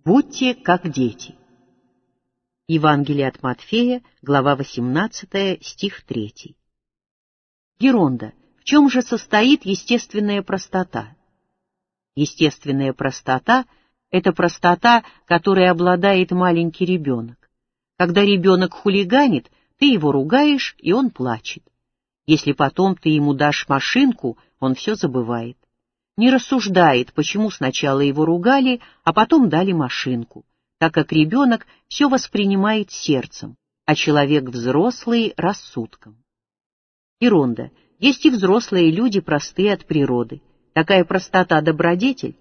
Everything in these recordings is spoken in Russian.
Будьте как дети. Евангелие от Матфея, глава 18, стих 3. Геронда. В чем же состоит естественная простота? Естественная простота — это простота, которой обладает маленький ребенок. Когда ребенок хулиганит, ты его ругаешь, и он плачет. Если потом ты ему дашь машинку, он все забывает. Не рассуждает, почему сначала его ругали, а потом дали машинку, так как ребенок все воспринимает сердцем, а человек взрослый — рассудком. Иронда. Есть и взрослые люди простые от природы. Такая простота — добродетель?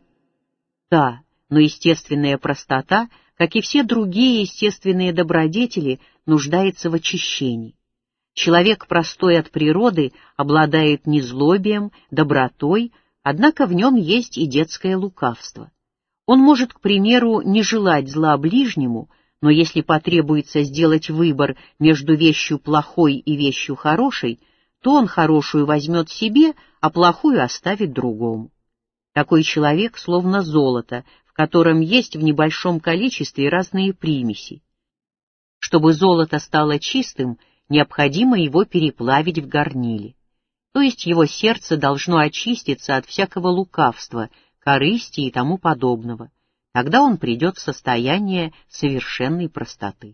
Да, но естественная простота, как и все другие естественные добродетели, нуждается в очищении. Человек простой от природы обладает незлобием, добротой, однако в нем есть и детское лукавство. Он может, к примеру, не желать зла ближнему, но если потребуется сделать выбор между вещью плохой и вещью хорошей, то он хорошую возьмет себе, а плохую оставит другому. Такой человек словно золото, в котором есть в небольшом количестве разные примеси. Чтобы золото стало чистым, необходимо его переплавить в горниле. То есть его сердце должно очиститься от всякого лукавства, корысти и тому подобного. Тогда он придет в состояние совершенной простоты.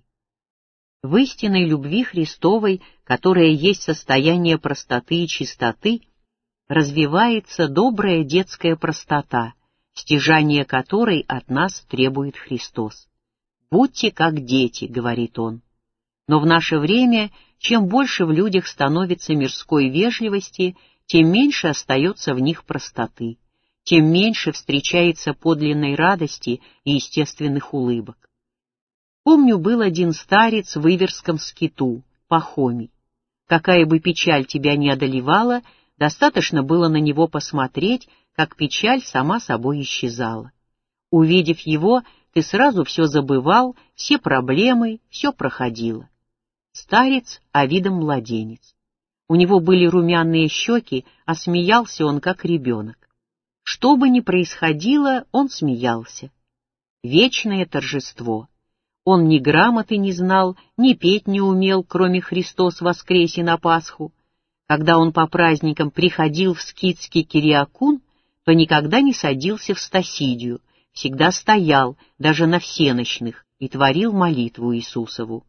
В истинной любви Христовой, которая есть состояние простоты и чистоты, развивается добрая детская простота, стяжание которой от нас требует Христос. «Будьте как дети», — говорит Он. Но в наше время, чем больше в людях становится мирской вежливости, тем меньше остается в них простоты, тем меньше встречается подлинной радости и естественных улыбок. Помню, был один старец в Иверском скиту, Пахомий. Какая бы печаль тебя ни одолевала, достаточно было на него посмотреть, как печаль сама собой исчезала. Увидев его, ты сразу все забывал, все проблемы, все проходило. Старец, а видом младенец. У него были румяные щеки, а смеялся он, как ребенок. Что бы ни происходило, он смеялся. Вечное торжество. Он ни грамоты не знал, ни петь не умел, кроме «Христос воскресе» на Пасху. Когда он по праздникам приходил в скитский Кириакун, то никогда не садился в Стасидию, всегда стоял, даже на всенощных, и творил молитву Иисусову.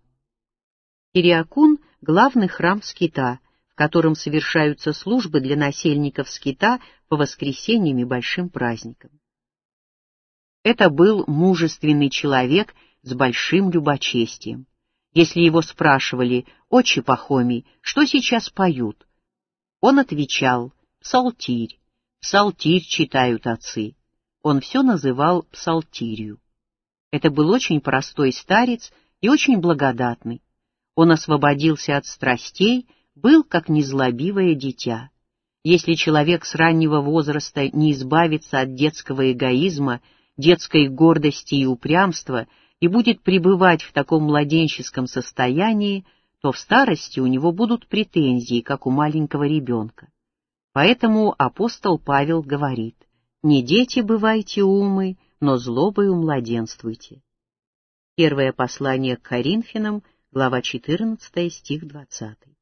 Кириакун — главный храм скита, в котором совершаются службы для насельников скита по воскресеньям и большим праздникам. Это был мужественный человек с большим любочестием. Если его спрашивали: «Отче Пахомий, что сейчас поют?», он отвечал: «Псалтирь, псалтирь читают отцы». Он все называл псалтирью. Это был очень простой старец и очень благодатный. Он освободился от страстей, был как незлобивое дитя. Если человек с раннего возраста не избавится от детского эгоизма, детской гордости и упрямства и будет пребывать в таком младенческом состоянии, то в старости у него будут претензии, как у маленького ребенка. Поэтому апостол Павел говорит: «Не дети бывайте умы, но злобою младенствуйте». Первое послание к Коринфянам, глава 14, стих 20.